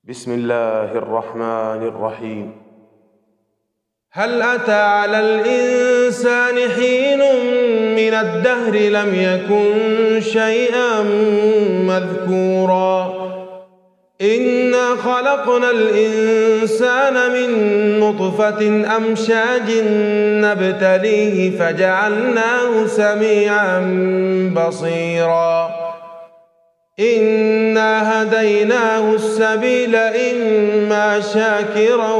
بسم الله الرحمن الرحيم. هل أتى على الإنسان حين من الدهر لم يكن شيئا مذكورا إنا خلقنا الإنسان من نطفة أمشاج نبتليه فجعلناه سميعا بصيرا إنا هديناه السبيل إما شاكرا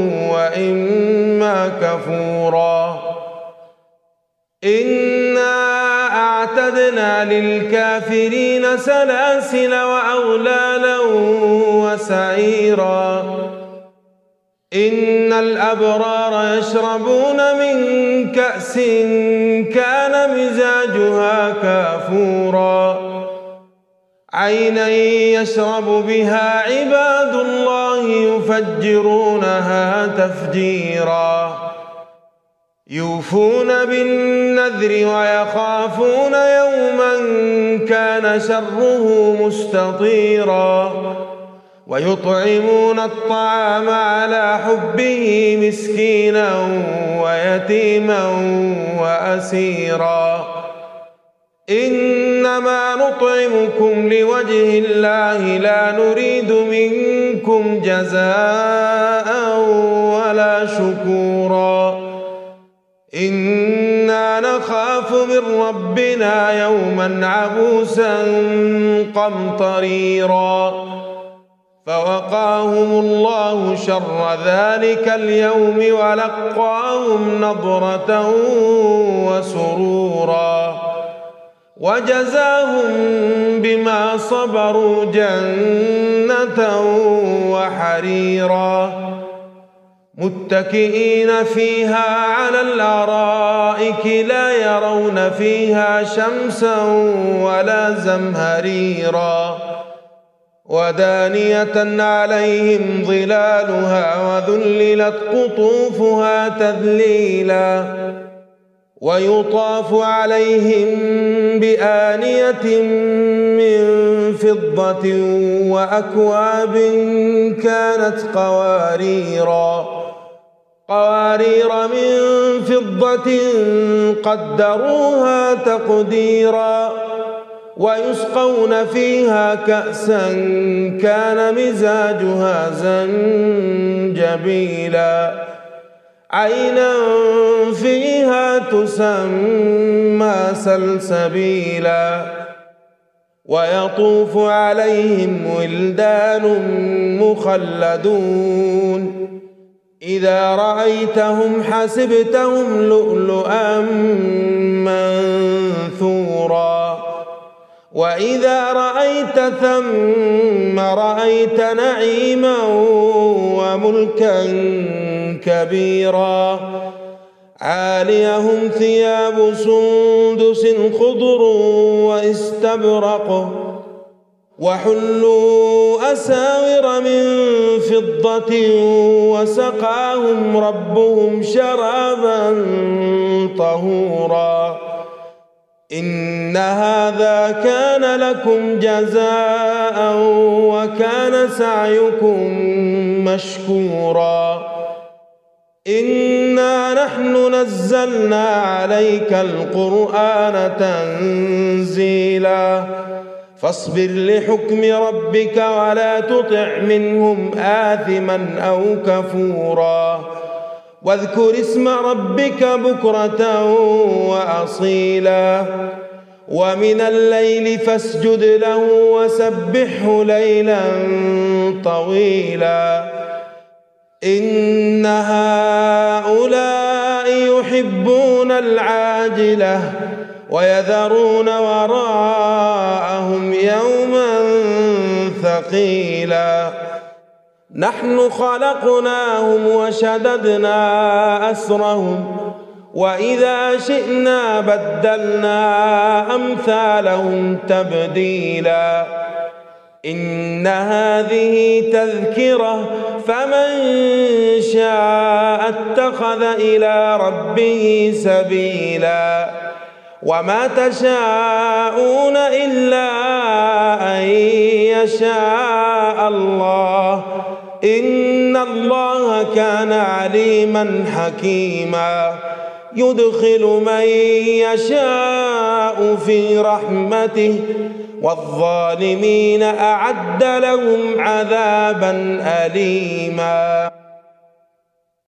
وإما كفورا إنا أعتدنا للكافرين سلاسل وأغلالا وسعيرا إن الأبرار يشربون من كأس كان مزاجها كافورا عينا يشرب بها عباد الله يفجرونها تفجيرا يوفون بالنذر ويخافون يوما كان شره مستطيرا ويطعمون الطعام على حبه مسكينا ويتيما وأسيرا إنما نطعمكم لوجه الله لا نريد منكم جزاء ولا شكورا إنا نخاف من ربنا يوما عبوسا قمطريرا فوقاهم الله شر ذلك اليوم ولقاهم نضرة وسرورا وجزاهم بما صبروا جنة وحريرا متكئين فيها على الأرائك لا يرون فيها شمسا ولا زمهريرا ودانية عليهم ظلالها وذللت قطوفها تذليلا ويطاف عليهم بآنية من فضة وأكواب كانت قوارير من فضة قدروها تقديرا ويسقون فيها كأسا كان مزاجها زنجبيلا عينا فيها تسمى سلسبيلا ويطوف عليهم ولدان مخلدون إذا رأيتهم حسبتهم لؤلؤا منثورا وإذا رأيت ثم رأيت نعيما وملكا كبيرا عاليهم ثياب سندس خضر واستبرق وحلوا أساور من فضة وسقاهم ربهم شرابا طهورا إن هذا كان لكم جزاء وكان سعيكم مشكورا إنا نحن نزلنا عليك القرآن تنزيلا فاصبر لحكم ربك ولا تطع منهم آثما أو كفورا واذكر اسم ربك بكرة وأصيلا ومن الليل فاسجد له وسبحه ليلا طويلا إن هؤلاء يحبون العاجلة ويذرون وراءهم يوما ثقيلا نحن خلقناهم وشددنا أسرهم وإذا شئنا بدلنا أمثالهم تبديلا إن هذه تذكرة فمن شاء اتخذ إلى ربه سبيلا وما تشاءون إلا أن يشاء الله إن الله كان عليما حكيما يدخل من يشاء في رحمته والظالمين أعد لهم عذابا أليما.